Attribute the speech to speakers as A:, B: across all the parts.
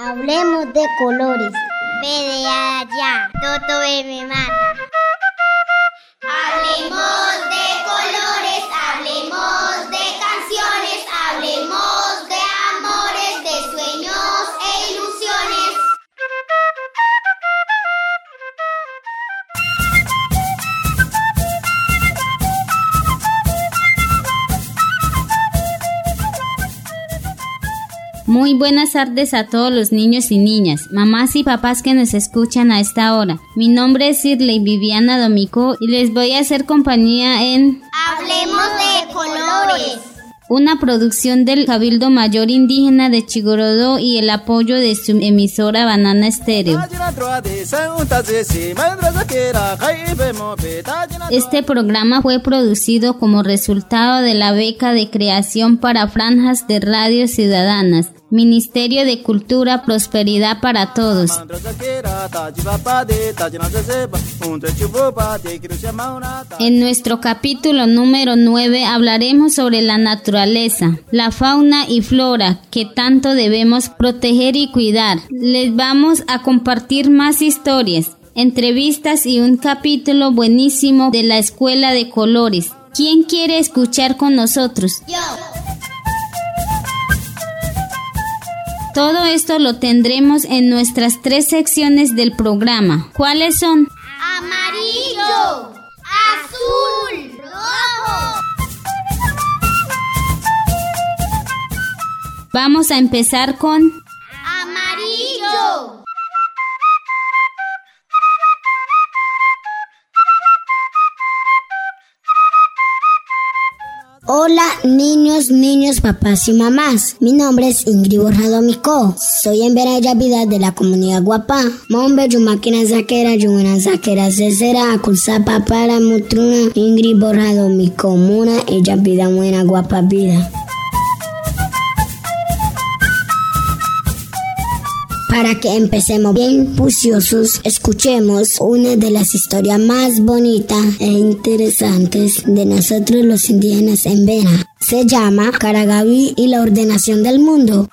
A: Hablemos de colores. Ve de allá, Toto me mata.
B: Hablemos de colores, hablemos de canciones, hablemos de amores, de sueños e ilusiones.
C: Muy buenas tardes a todos los niños y niñas, mamás y papás que nos escuchan a esta hora. Mi nombre es Shirley Viviana Domicó y les voy a hacer compañía en
B: Hablemos de colores.
C: Una producción del Cabildo Mayor Indígena de Chigorodó y el apoyo de su emisora Banana Estéreo. Este programa fue producido como resultado de la beca de creación para franjas de radio ciudadanas, Ministerio de Cultura, Prosperidad para Todos. En nuestro capítulo número 9 hablaremos sobre la naturaleza, la fauna y flora que tanto debemos proteger y cuidar. Les vamos a compartir más historias, entrevistas y un capítulo buenísimo de la Escuela de Colores. ¿Quién quiere escuchar con nosotros?
B: Yo.
C: Todo esto lo tendremos en nuestras 3 secciones del programa. ¿Cuáles son?
B: Amarillo, azul, rojo.
C: Vamos a empezar con
B: Amarillo.
A: Hola niños, papás y mamás. Mi nombre es Ingrid Borja Domicó. Soy en Vida de la comunidad Guapá. Mombe Yumakina Zakera, Yumina Zakera Cesera, Akulsapa para Mutruna, Ingrid Borja Domicó, Muna, ella vida buena Guapa vida. Para que empecemos bien juiciosos, escuchemos una de las historias más bonitas e interesantes de nosotros los indígenas en Vera. Se llama Caragaví y la ordenación del mundo.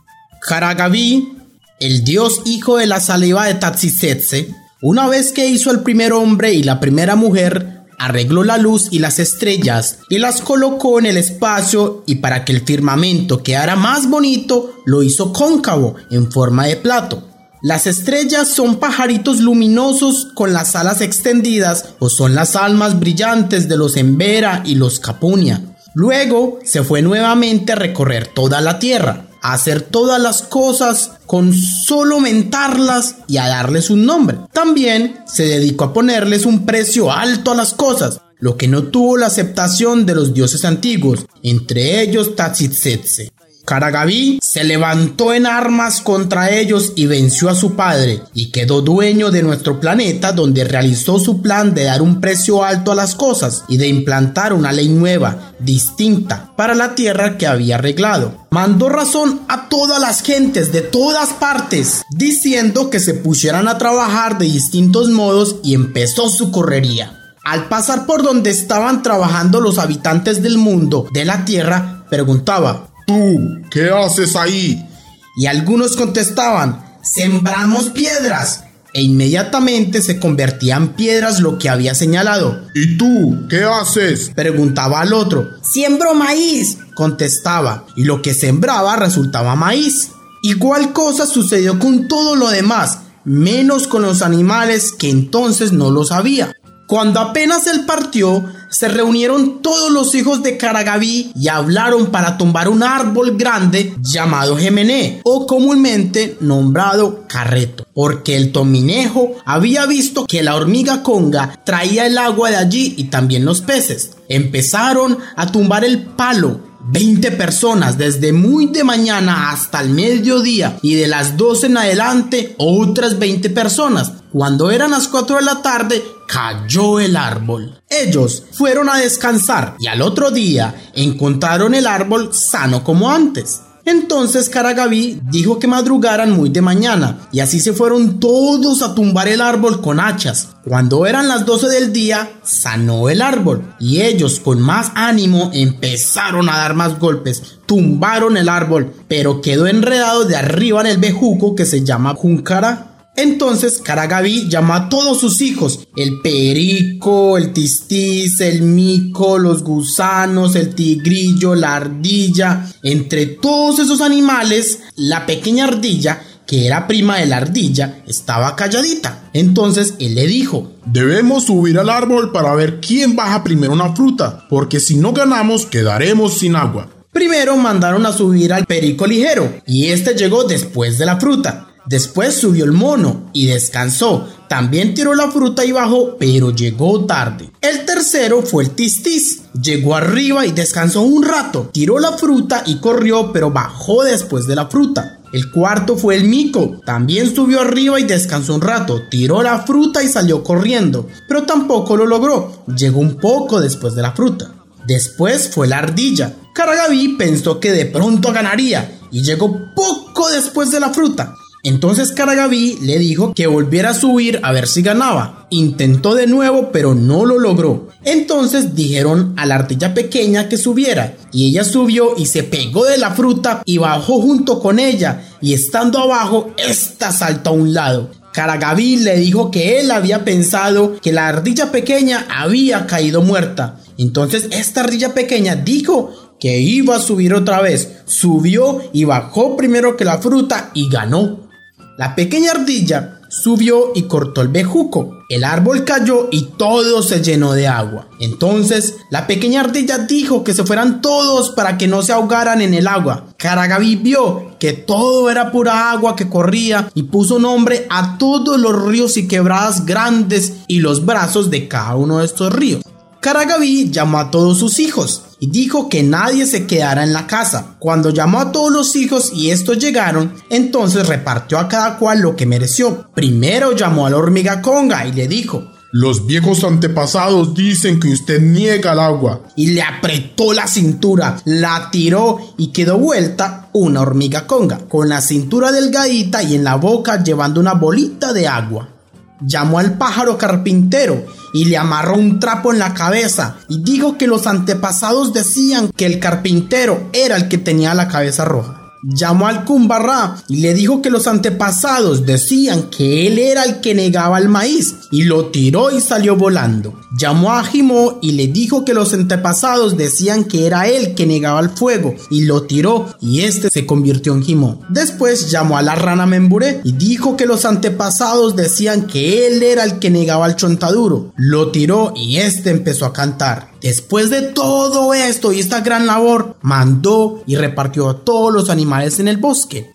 D: Caragaví, el dios hijo de la saliva de Tatsitsetse, una vez que hizo el primer hombre y la primera mujer, arregló la luz y las estrellas y las colocó en el espacio, y para que el firmamento quedara más bonito lo hizo cóncavo en forma de plato. Las estrellas son pajaritos luminosos con las alas extendidas o son las almas brillantes de los Embera y los Capunia. Luego se fue nuevamente a recorrer toda la tierra, a hacer todas las cosas con solo mentarlas y a darles un nombre. También se dedicó a ponerles un precio alto a las cosas, lo que no tuvo la aceptación de los dioses antiguos, entre ellos Tatsitsetse. Caragaví se levantó en armas contra ellos y venció a su padre, y quedó dueño de nuestro planeta, donde realizó su plan de dar un precio alto a las cosas y de implantar una ley nueva, distinta, para la tierra que había arreglado. Mandó razón a todas las gentes de todas partes, diciendo que se pusieran a trabajar de distintos modos, y empezó su correría. Al pasar por donde estaban trabajando los habitantes del mundo, de la tierra, preguntaba:
E: ¿Tú qué haces ahí?
D: Y algunos contestaban: sembramos piedras. E inmediatamente se convertían piedras lo que había señalado.
E: ¿Y tú qué haces?
D: Preguntaba al otro. Siembro maíz, contestaba, y lo que sembraba resultaba maíz. Igual cosa sucedió con todo lo demás, menos con los animales, que entonces no lo sabía. Cuando apenas él partió, se reunieron todos los hijos de Caragaví y hablaron para tumbar un árbol grande llamado Jemené, o comúnmente nombrado Carreto, porque el tominejo había visto que la hormiga conga traía el agua de allí y también los peces. Empezaron a tumbar el palo. 20 personas desde muy de mañana hasta el mediodía, y de las 12 en adelante otras 20 personas. Cuando eran las 4 de la tarde cayó el árbol. Ellos fueron a descansar y al otro día encontraron el árbol sano como antes. Entonces Caragaví dijo que madrugaran muy de mañana, y así se fueron todos a tumbar el árbol con hachas. Cuando eran las 12 del día, sanó el árbol, y ellos con más ánimo empezaron a dar más golpes. Tumbaron el árbol, pero quedó enredado de arriba en el bejuco que se llama júncara. Entonces Caragaví llamó a todos sus hijos, el perico, el tistiz, el mico, los gusanos, el tigrillo, la ardilla. Entre todos esos animales, la pequeña ardilla, que era prima de la ardilla, estaba calladita. Entonces él le dijo:
E: debemos subir al árbol para ver quién baja primero una fruta, porque si no ganamos quedaremos sin agua.
D: Primero mandaron a subir al perico ligero, y este llegó después de la fruta. Después subió el mono y descansó. También tiró la fruta y bajó, pero llegó tarde. El tercero fue el tistiz. Llegó arriba y descansó un rato. Tiró la fruta y corrió, pero bajó después de la fruta. El cuarto fue el mico. También subió arriba y descansó un rato. Tiró la fruta y salió corriendo, pero tampoco lo logró. Llegó un poco después de la fruta. Después fue la ardilla. Caragaví pensó que de pronto ganaría y llegó poco después de la fruta. Entonces Caragaví le dijo que volviera a subir a ver si ganaba. Intentó de nuevo, pero no lo logró. Entonces dijeron a la ardilla pequeña que subiera, y ella subió y se pegó de la fruta y bajó junto con ella, y estando abajo, esta saltó a un lado. Caragaví le dijo que él había pensado que la ardilla pequeña había caído muerta. Entonces esta ardilla pequeña dijo que iba a subir otra vez. Subió y bajó primero que la fruta y ganó. La pequeña ardilla subió y cortó el bejuco. El árbol cayó y todo se llenó de agua. Entonces la pequeña ardilla dijo que se fueran todos para que no se ahogaran en el agua. Caragaví vio que todo era pura agua que corría y puso nombre a todos los ríos y quebradas grandes y los brazos de cada uno de estos ríos. Caragaví llamó a todos sus hijos y dijo que nadie se quedara en la casa. Cuando llamó a todos los hijos y estos llegaron, entonces repartió a cada cual lo que mereció. Primero llamó a la hormiga conga y le dijo:
E: los viejos antepasados dicen que usted niega el agua.
D: Y le apretó la cintura, la tiró y quedó vuelta una hormiga conga, con la cintura delgadita y en la boca llevando una bolita de agua. Llamó al pájaro carpintero y le amarró un trapo en la cabeza y dijo que los antepasados decían que el carpintero era el que tenía la cabeza roja. Llamó al cumbarrá y le dijo que los antepasados decían que él era el que negaba el maíz y lo tiró y salió volando. Llamó a Jimó y le dijo que los antepasados decían que era él que negaba el fuego y lo tiró y este se convirtió en Jimó. Después llamó a la rana Memburé y dijo que los antepasados decían que él era el que negaba el chontaduro. Lo tiró y este empezó a cantar. Después de todo esto y esta gran labor, mandó y repartió a todos los animales en el bosque.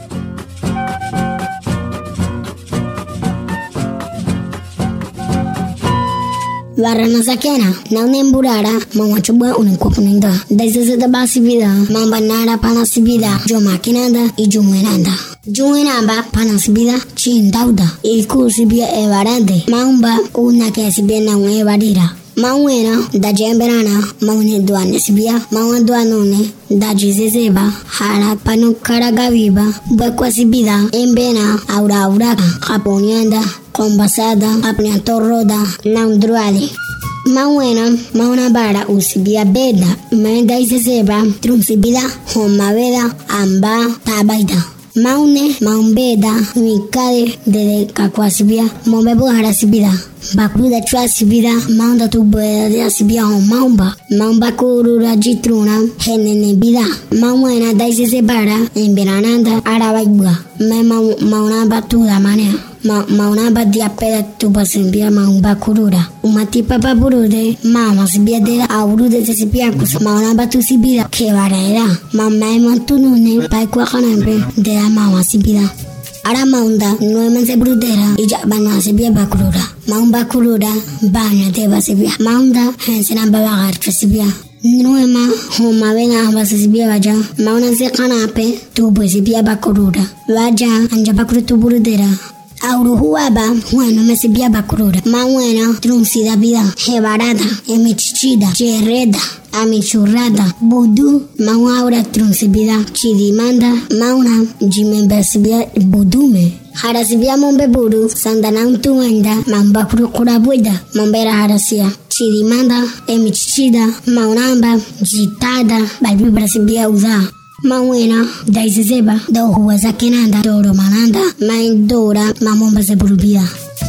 A: Warana sakena, na unemburara, mama chubwa unenkopunenda. Daisa seda basibida, mamba nara panasibida, joma kinanda i jumwenanda. Jumwenamba panasibida, chindauda, i kusibia evarande, mamba una kesibia na evadira. Mawena da jemberana mawne duane sibia mawa duanone da jizezeba hala pano Caragaviba bakwa sibida embena aura japonianda kombasada apnia torroda naundruali Mawena mauna bara usibia beda menda izezeba trumsibida homaveda amba tabaida Maune maumbeda mikade de kakwasibia mombebu harasibida bakruda chwasibida maunda tubeda de asibia maumba kurura jitruna henene bida mauena daise sebara emberananda arabaibua mauna batuda manea mauna badia peda tubasimbia maumba kurura umati papa burude mama sibia de aurude de sibia kus mauna batu sibida kebarera mamma tunune paikwa kanambe de mama sibida Ara maunda nuemen se brudera y ya van a sibia bakurura maumba kurura bana de basibia maunda hensena babagar sibia Nuema homa vena basibia vaja mauna se kanape tu basibia bakurura vaja anja bakuru tu brudera Auruhuaba, bueno, me sibia bakurura. Mawana, truncida vida, jebarada, emichichida, cherreda, amichurrada, budu, mawaura truncibida, chidimanda, mauna, jimembesibia budume. Harasibia mombe buru, sandanam tuenda, mambakuru kurabuida, mombera harasia. Chidimanda, emichichida, maunamba, jitada, balbi brasibia uza. Mawena, daisizeba, dohuwa zakinanda, doro mananda, maindora, mamomba zeburubida.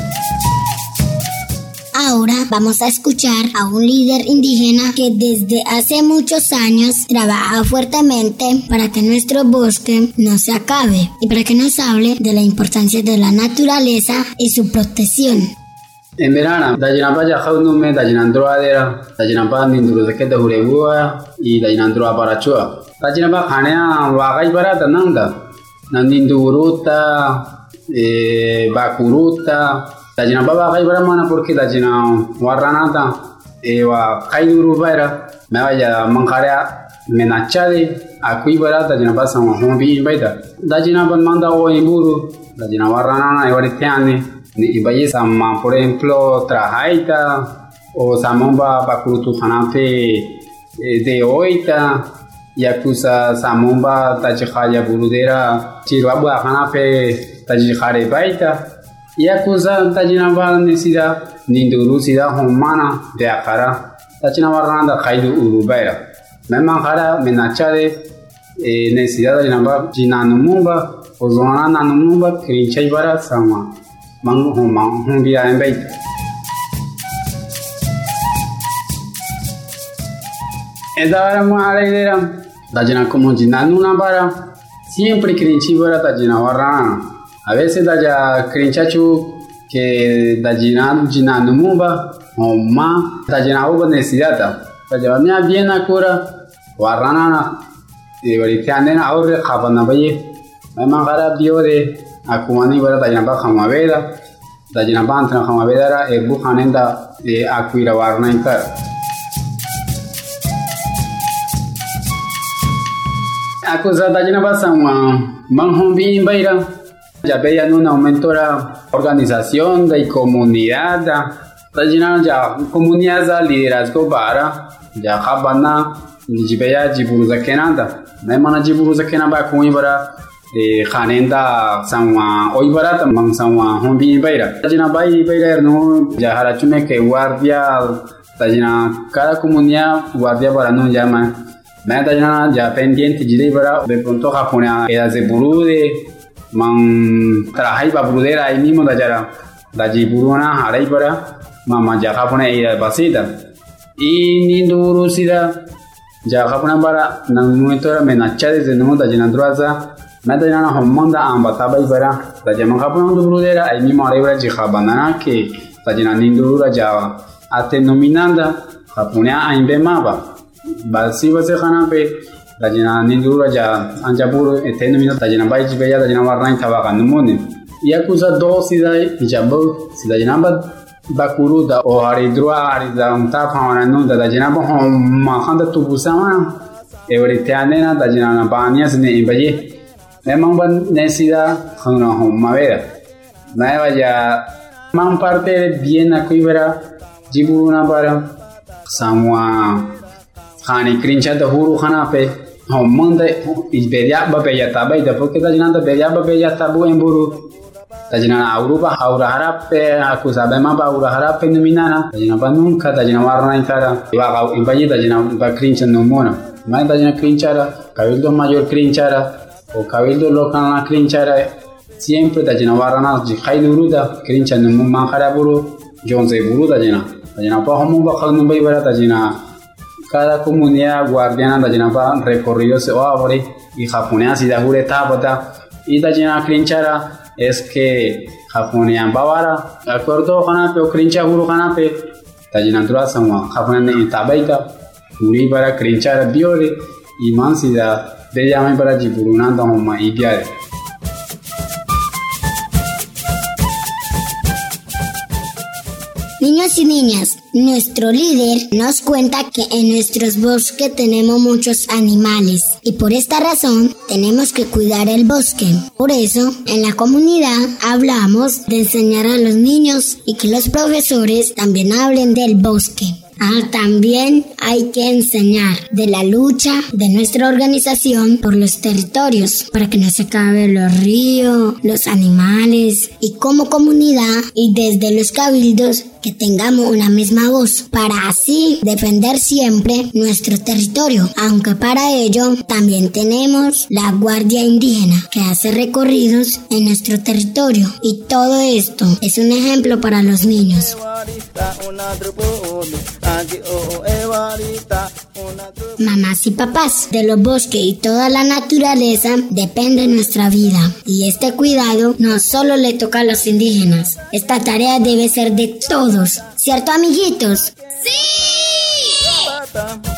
A: Ahora vamos a escuchar a un líder indígena que desde hace muchos años trabaja fuertemente para que nuestro bosque no se acabe y para que nos hable de la importancia de la naturaleza y su protección.
F: En verano, Dajinapa ya jaunume, Dajinandro adera, Dajinapa ninduro de que de Juregua y Dajinandro aparachua. Dajinapa hanea wagai barata nanda, Nandinduruta, Bakuruta, Dajinapa wagai baramana porque Dajina warranata, wa kaiduru baira, me vaya mankarea menachade, akui barata, Dajinapa sama hombi baita. Dajinapa manda o iburu, Dajina warranana, evariteane. Ibaye sama, por ejemplo, trajaita o samomba bakurutu hanape de oita yakusa samomba tajihaya burudera chirwabu hanape tajihare baita yakusa tajinaba nesida nindurusida homana de akara tajinabaranda khaidu urubaira memangara menachade nesida tajinaba jinanumumba o zona nanumumba krinchai bara sama Mangumbia en Beit. Esta era idea, Dajina como Jinanuna para, siempre crinchibara Dajina Warrana. A veces Daja crinchachu que Dajina Jinanumumba, o ma, Dajina Uba Nesidata. Daja mia bien a cura, Warrana, y Veritianena Aure Javanabaye, Mamagara Biore. Akumani bara Dajinapa Hamaveda, Dajinapa Antana Hamaveda, Buhanenda, Akuira Warna Inter. Acusa Dajinapa Sama, Manhombi in Beira, ya veían un aumento de la organización de comunidad, Dajina ya comunidad liderazgo bara, ya Habana, Jibea Jiburuza Kenanda, Memana Jiburuza Kenaba Kuibara. Khanenda sama hoy barata man sama hombi beira tajina bai beira no ya harachume que guardia tajina cada comunidad guardia para no llama me tajina ya pendiente jide bara de pronto japonesa era de burude man trajai ba burudera ahí mismo tajara daji buruna harai bara mama ya japonesa basita y ninduru sida ya japonesa bara nan momento era menacha desde no tajina droza Madana Homanda Ambataba Ibara, Tajama Japon Brudera, I mean Mareva Jihabana, que Tajana Nindura Java, Atenominanda, Japonia in Bemaba, Balsiva Sehanape, Tajana Nindura Ja, Anjaburu, Etenomina, Tajana Baijibaya, Tajana Warna Tavaga Numuni, Yakuza Dosidai, Jabu, Sidajanaba Bakuruda, or Haridua, Arida, Tapan, the Tajanaba Home, Mahanda Tubusama, Everitianena, Tajana Banias in Ibaye. Memang necesita una homavera. Me vaya man parte bien a cuibera, jibuna para samwa hani crincha de huru hanape, homande is beria babeya tabaida, porque tajinanda beria babeya tabu en buru. Tajina Auruba, Aura Harape, Acusabe Mapa, Aura Harape, Numinana, Tajina nunca, Tajina Warna Intara, Iba in Valle, Tajina Crincha no mona. Mai Tajina Crinchara, Cabildo Mayor Crinchara. O cabildo local na crinchara siempre Dajina Warana Jihaiduruda, Crincha no Manjaraburu, Jonze Buru Dajina. Dajina Pahomu Bakalnu Baibara Dajina. Cada comunidad guardiana Dajina recorridos o abre y japonesa si da jure tabata y Dajina Crinchara es que japonesa Bavara, acuerdo Hanape o Crincha Buru Hanape, Dajina Drasama, japonesa Tabaita, Uri para Crinchara Biore y Mansida. De llama para Jiburunanda Homa y Biare.
A: Niños Niños y niñas, nuestro líder nos cuenta que en nuestros bosques tenemos muchos animales y por esta razón tenemos que cuidar el bosque. Por eso, en la comunidad hablamos de enseñar a los niños y que los profesores también hablen del bosque. También hay que enseñar de la lucha de nuestra organización por los territorios para que no se acaben los ríos, los animales y como comunidad y desde los cabildos que tengamos una misma voz para así defender siempre nuestro territorio, aunque para ello también tenemos la Guardia Indígena que hace recorridos en nuestro territorio y todo esto es un ejemplo para los niños. Mamás y papás, de los bosques y toda la naturaleza depende nuestra vida y este cuidado no solo le toca a los indígenas, esta tarea debe ser de todos, ¿cierto, amiguitos?
B: ¡Sí!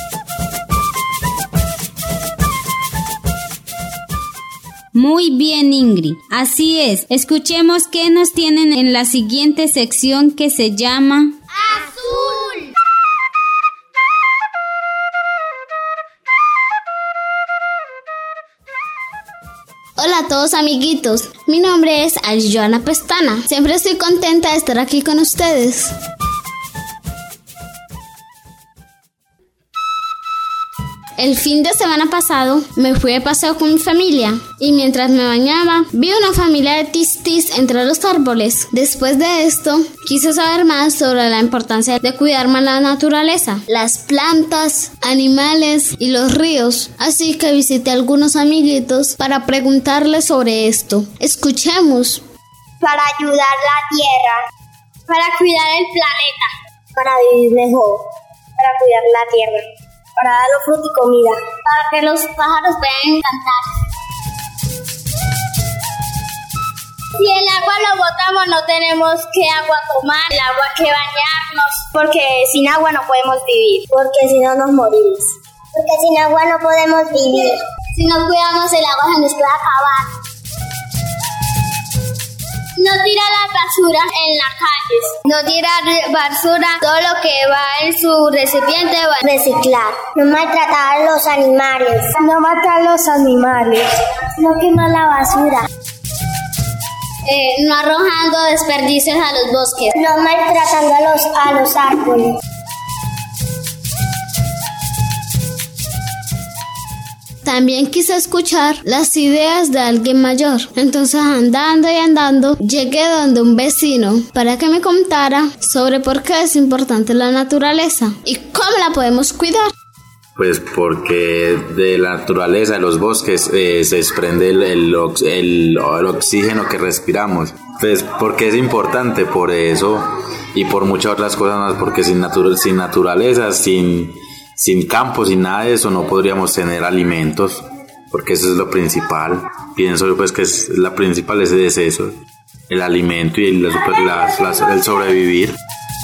C: Muy bien, Ingrid. Así es. Escuchemos qué nos tienen en la siguiente sección que se llama
B: ¡Azul!
G: Hola a todos, amiguitos. Mi nombre es Joana Pestana. Siempre estoy contenta de estar aquí con ustedes. El fin de semana pasado me fui de paseo con mi familia y mientras me bañaba vi una familia de tistis entre los árboles. Después de esto quise saber más sobre la importancia de cuidar más la naturaleza, las plantas, animales y los ríos. Así que visité a algunos amiguitos para preguntarles sobre esto. Escuchemos.
B: Para ayudar la tierra, para cuidar el planeta,
H: para vivir mejor, para cuidar la tierra, para darle fruto y comida,
B: para que los pájaros puedan cantar. Si el agua lo botamos no tenemos que agua tomar, el agua que bañarnos,
H: porque sin agua no podemos vivir, porque si no nos morimos,
B: porque sin agua no podemos vivir.
H: Si no cuidamos el agua se nos puede acabar.
B: No tirar la basura en las calles.
H: No tirar basura, todo lo que va en su recipiente va a
B: reciclar. No maltratar a los animales.
H: No matar a los animales.
B: No quemar la basura.
G: No arrojando desperdicios a los bosques.
B: No maltratando a los árboles.
G: También quise escuchar las ideas de alguien mayor. Entonces andando y andando, llegué donde un vecino para que me contara sobre por qué es importante la naturaleza y cómo la podemos cuidar.
I: Pues porque de la naturaleza, de los bosques, se desprende el oxígeno que respiramos. Pues porque es importante por eso y por muchas otras cosas más, porque sin naturaleza, sin campo, sin nada de eso, no podríamos tener alimentos, porque eso es lo principal. Pienso pues que la principal es eso, el alimento y el sobrevivir.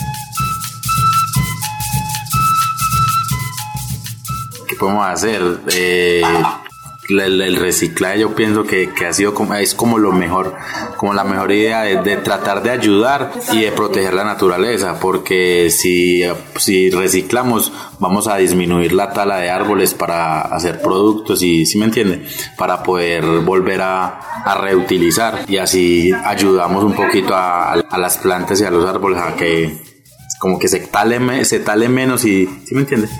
I: ¿Qué podemos hacer? El reciclaje, yo pienso que ha sido es como lo mejor, como la mejor idea de tratar de ayudar y de proteger la naturaleza, porque si reciclamos vamos a disminuir la tala de árboles para hacer productos y, ¿sí me entiende? Para poder volver a reutilizar y así ayudamos un poquito a las plantas y a los árboles a que como que se tale menos y, ¿sí me entiende?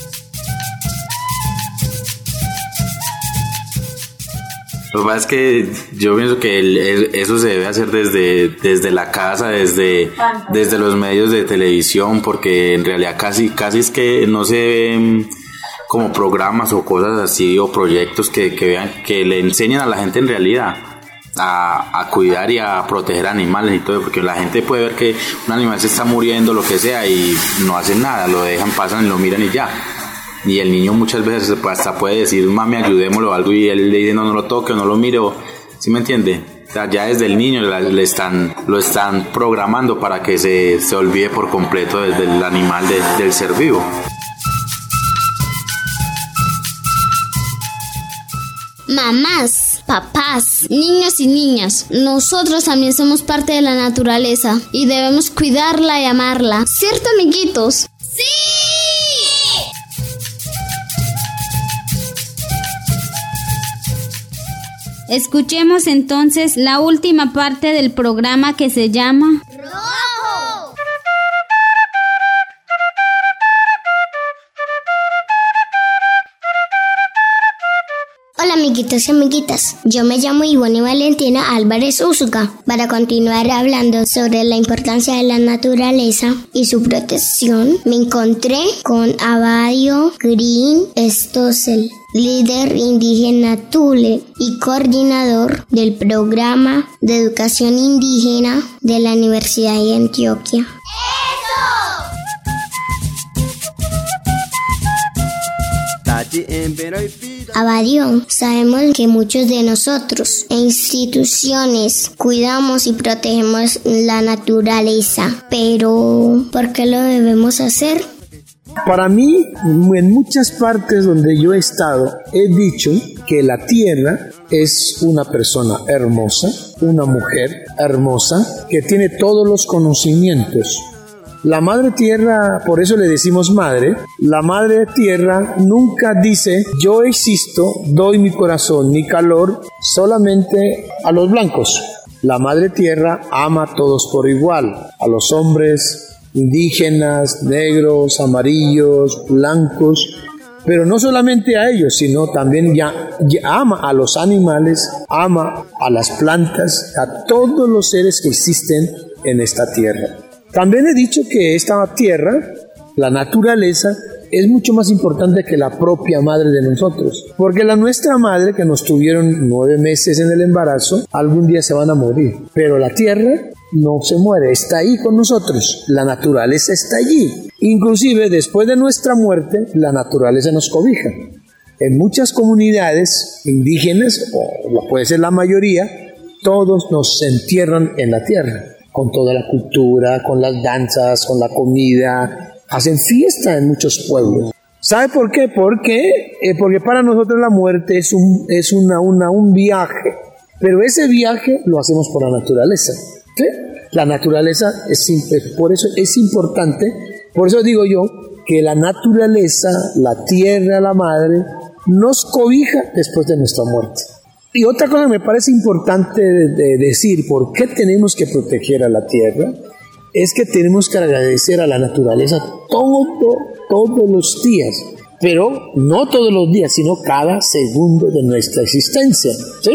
I: Lo que pasa es que yo pienso que eso se debe hacer desde la casa, desde los medios de televisión, porque en realidad casi es que no se ven como programas o cosas así o proyectos que vean, que le enseñan a la gente en realidad a cuidar y a proteger animales y todo, porque la gente puede ver que un animal se está muriendo, lo que sea, y no hacen nada, lo dejan, pasan y lo miran y ya. Y el niño muchas veces hasta puede decir, mami, ayudémoslo o algo, y él le dice, no lo toque o no lo mire, ¿sí me entiende? O sea, ya desde el niño lo están programando para que se olvide por completo del animal, del ser vivo.
G: Mamás, Papás, niños y niñas, nosotros también somos parte de la naturaleza y debemos cuidarla y amarla. ¿Cierto, amiguitos?
B: ¡Sí!
C: Escuchemos entonces la última parte del programa que se llama
B: ¡Rojo!
A: Hola amiguitos y amiguitas, yo me llamo Ivonne Valentina Álvarez Úsuga para continuar hablando sobre la importancia de la naturaleza y su protección. Me encontré con Abadio Green Stossel, líder indígena Tule y coordinador del programa de educación indígena de la Universidad de Antioquia. Abadio, sabemos que muchos de nosotros e instituciones cuidamos y protegemos la naturaleza, pero ¿por qué lo debemos hacer?
J: Para mí, en muchas partes donde yo he estado, he dicho que la tierra es una persona hermosa, una mujer hermosa, que tiene todos los conocimientos. La madre tierra, por eso le decimos madre, la madre tierra nunca dice yo existo, doy mi corazón, mi calor solamente a los blancos. La madre tierra ama a todos por igual, a los hombres, indígenas, negros, amarillos, blancos, pero no solamente a ellos, sino también ya ama a los animales, ama a las plantas, a todos los seres que existen en esta tierra. También he dicho que esta tierra, la naturaleza, es mucho más importante que la propia madre de nosotros. Porque la nuestra madre, que nos tuvieron 9 meses en el embarazo, algún día se van a morir. Pero la tierra no se muere, está ahí con nosotros. La naturaleza está allí. Inclusive después de nuestra muerte, la naturaleza nos cobija. En muchas comunidades indígenas, o puede ser la mayoría, todos nos entierran en la tierra. Con toda la cultura, con las danzas, con la comida, hacen fiesta en muchos pueblos. ¿Sabe por qué? Porque para nosotros la muerte es un viaje, pero ese viaje lo hacemos por la naturaleza, ¿sí? La naturaleza por eso es importante, por eso digo yo que la naturaleza, la tierra, la madre, nos cobija después de nuestra muerte. Y otra cosa que me parece importante de decir, ¿por qué tenemos que proteger a la tierra? Es que tenemos que agradecer a la naturaleza todos los días, pero no todos los días, sino cada segundo de nuestra existencia, ¿sí?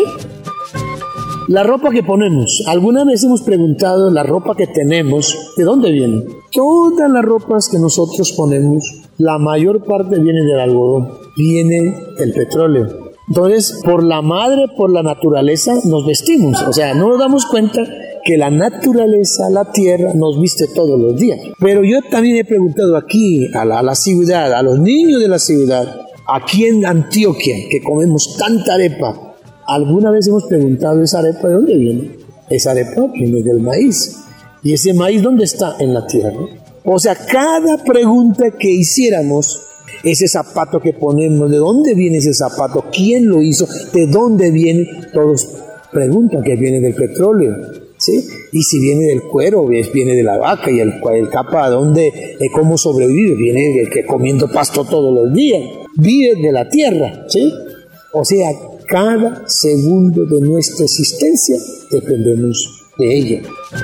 J: La ropa que ponemos, alguna vez hemos preguntado la ropa que tenemos, ¿de dónde viene? Todas las ropas que nosotros ponemos, la mayor parte viene del algodón, viene del petróleo. Entonces, por la madre, por la naturaleza, nos vestimos. O sea, no nos damos cuenta que la naturaleza, la tierra, nos viste todos los días. Pero yo también he preguntado aquí, a la ciudad, a los niños de la ciudad, aquí en Antioquia, que comemos tanta arepa, ¿alguna vez hemos preguntado esa arepa de dónde viene? Esa arepa viene del maíz. ¿Y ese maíz dónde está? En la tierra. O sea, cada pregunta que hiciéramos, ese zapato que ponemos, ¿de dónde viene ese zapato? ¿Quién lo hizo? ¿De dónde viene? Todos preguntan que viene del petróleo, ¿sí? Y si viene del cuero, viene de la vaca, y el capa, ¿dónde? ¿Cómo sobrevive? Viene de que comiendo pasto todos los días. Vive de la tierra, ¿sí? O sea, cada segundo de nuestra existencia dependemos de ella.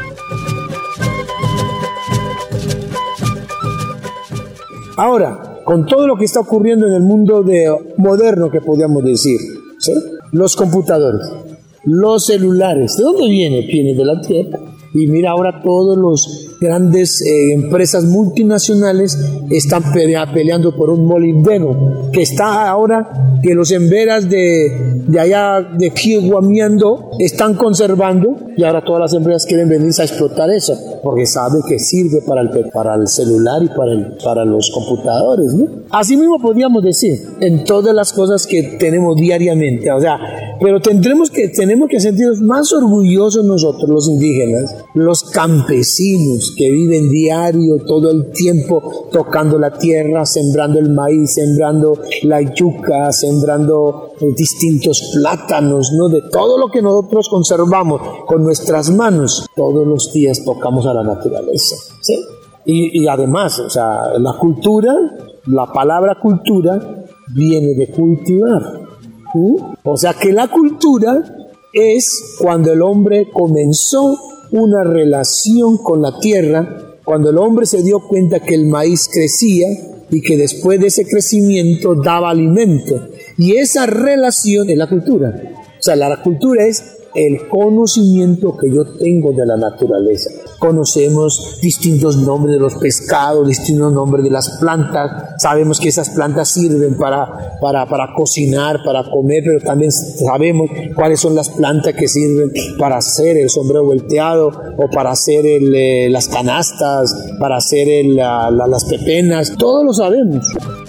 J: Ahora, con todo lo que está ocurriendo en el mundo moderno, que podríamos decir, ¿sí? Los computadores, los celulares, ¿de dónde viene? Viene de la tierra. Y mira, ahora todos los grandes empresas multinacionales están peleando por un molibdeno que está ahora, que los emberas de allá de Guamiando están conservando, y ahora todas las empresas quieren venirse a explotar eso porque saben que sirve para el celular y para los computadores, ¿no? Así mismo podríamos decir en todas las cosas que tenemos diariamente, o sea, pero tenemos que sentirnos más orgullosos nosotros los indígenas los campesinos que viven diario todo el tiempo tocando la tierra, sembrando el maíz, sembrando la yuca, sembrando distintos plátanos, ¿no? De todo lo que nosotros conservamos con nuestras manos, todos los días tocamos a la naturaleza, ¿sí? Y además, o sea, la cultura, la palabra cultura viene de cultivar, ¿sí? O sea que la cultura es cuando el hombre comenzó una relación con la tierra, cuando el hombre se dio cuenta que el maíz crecía y que después de ese crecimiento daba alimento. Y esa relación es la cultura. O sea, la cultura es el conocimiento que yo tengo de la naturaleza. Conocemos distintos nombres de los pescados, distintos nombres de las plantas. Sabemos que esas plantas sirven para cocinar, para comer, pero también sabemos cuáles son las plantas que sirven para hacer el sombrero volteado o para hacer las canastas, para hacer las pepenas. Todo lo sabemos.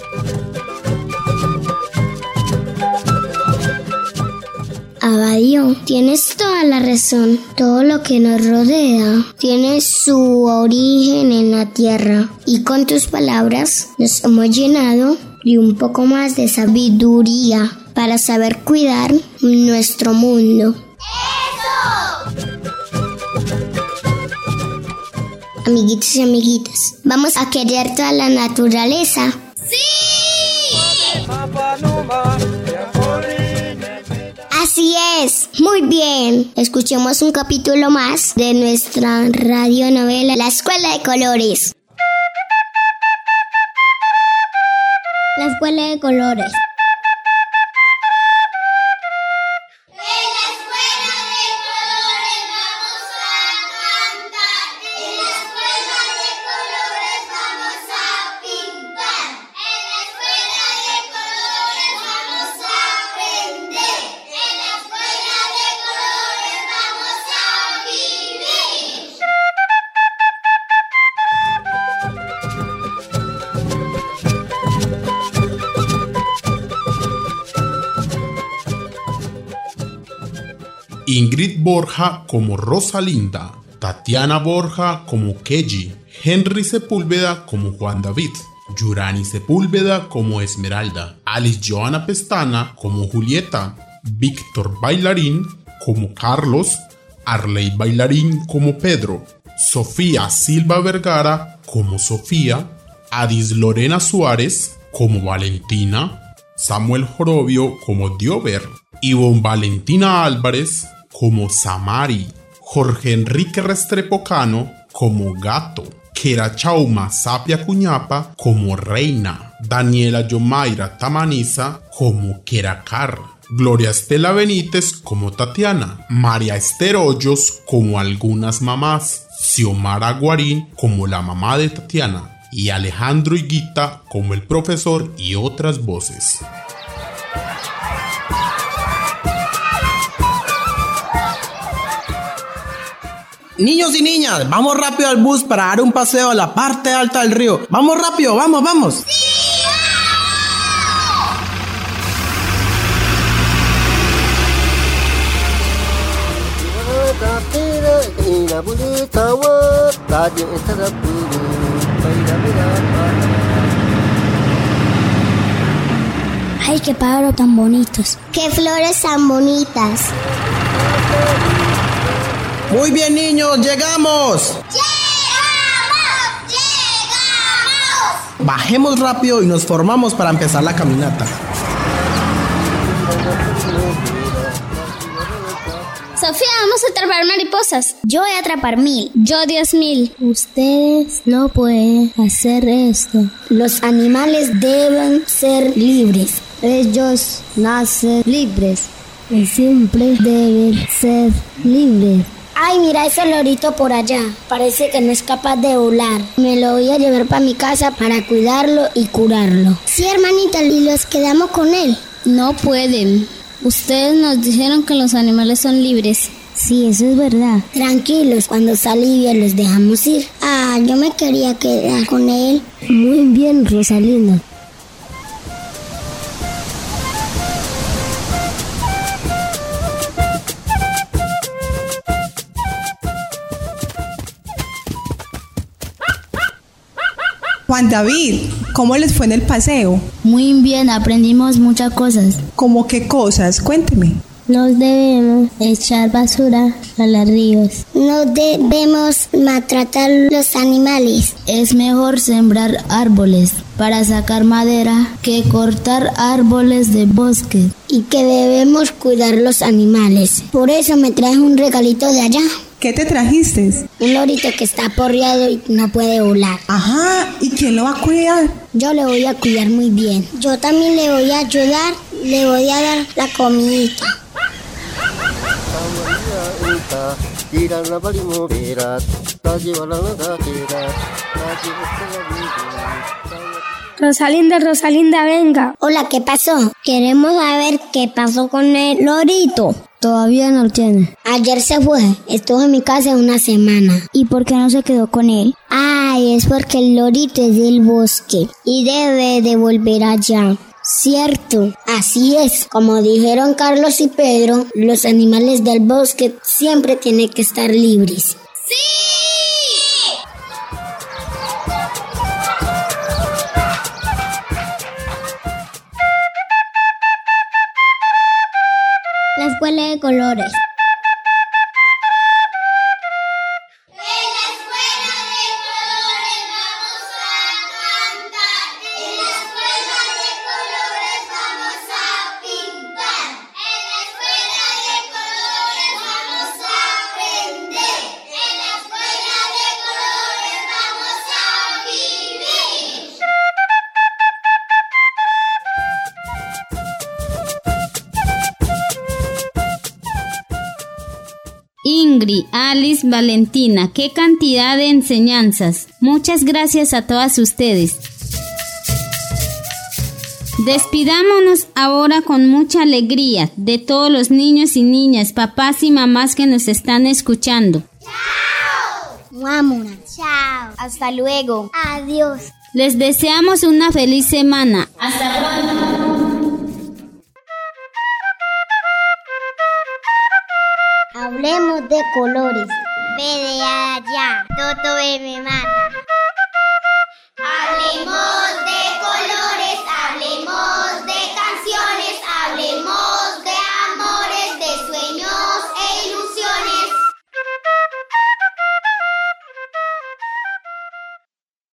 A: Abadio, tienes toda la razón. Todo lo que nos rodea tiene su origen en la tierra. Y con tus palabras nos hemos llenado de un poco más de sabiduría para saber cuidar nuestro mundo. ¡Eso! Amiguitos y amiguitas, ¿vamos a querer toda la naturaleza? ¡Sí! Así es, muy bien. Escuchemos un capítulo más de nuestra radionovela La Escuela de Colores. La Escuela de Colores.
E: Ingrid Borja como Rosalinda, Tatiana Borja como Keji, Henry Sepúlveda como Juan David, Yurani Sepúlveda como Esmeralda, Alice Joana Pestana como Julieta, Víctor Bailarín como Carlos, Arley Bailarín como Pedro, Sofía Silva Vergara como Sofía, Adis Lorena Suárez como Valentina, Samuel Jorobio como Diover, Ivonne Valentina Álvarez como Samari, Jorge Enrique Restrepo Cano como Gato, Kera Chauma Sapia Cuñapa como Reina, Daniela Yomaira Tamaniza como Keracar, Gloria Estela Benítez como Tatiana, María Esther Hoyos como Algunas Mamás, Xiomara Guarín como la mamá de Tatiana y Alejandro Higuita como el profesor y otras voces.
D: Niños y niñas, vamos rápido al bus para dar un paseo a la parte alta del río. ¡Vamos rápido! ¡Vamos, vamos! ¡Sí!
A: ¡Ay, qué pájaros tan bonitos! ¡Qué flores tan bonitas!
D: Muy bien, niños, llegamos. Bajemos rápido y nos formamos para empezar la caminata.
G: Sofía, vamos a atrapar mariposas.
A: Yo voy a atrapar 1000.
G: Yo 10,000.
A: Ustedes no pueden hacer esto. Los animales deben ser libres. Ellos nacen libres y siempre deben ser libres. Ay, mira ese lorito por allá. Parece que no es capaz de volar. Me lo voy a llevar para mi casa para cuidarlo y curarlo. Sí, hermanita, y los quedamos con él.
G: No pueden. Ustedes nos dijeron que los animales son libres.
A: Sí, eso es verdad. Tranquilos, cuando se alivie los dejamos ir. Ah, yo me quería quedar con él. Muy bien, Rosalinda.
K: Juan David, ¿cómo les fue en el paseo?
L: Muy bien, aprendimos muchas cosas.
K: ¿Cómo qué cosas? Cuénteme.
M: No debemos echar basura a los ríos.
A: No debemos maltratar los animales.
L: Es mejor sembrar árboles para sacar madera que cortar árboles de bosque.
A: Y que debemos cuidar los animales. Por eso me traje un regalito de allá.
K: ¿Qué te trajiste?
A: Un lorito que está aporreado y no puede volar.
K: Ajá, ¿y quién lo va a cuidar?
A: Yo le voy a cuidar muy bien. Yo también le voy a ayudar, le voy a dar la comidita.
M: Rosalinda, venga.
A: Hola, ¿qué pasó?
M: Queremos saber qué pasó con el lorito.
L: Todavía no lo tiene.
A: Ayer se fue, estuvo en mi casa una semana.
M: ¿Y por qué no se quedó con él?
A: Ay, es porque el lorito es del bosque y debe de volver allá. Cierto, así es. Como dijeron Carlos y Pedro, los animales del bosque siempre tienen que estar libres.
M: La escuela de colores.
C: Ingrid, Alice, Valentina, qué cantidad de enseñanzas. Muchas gracias a todas ustedes. Despidámonos ahora con mucha alegría de todos los niños y niñas, papás y mamás que nos están escuchando.
M: ¡Chao!
A: Vámonos.
M: ¡Chao!
H: Hasta luego.
M: Adiós.
C: Les deseamos una feliz semana. Hasta pronto.
A: Hablemos de colores.
M: Ve de allá. Toto me mata.
H: Hablemos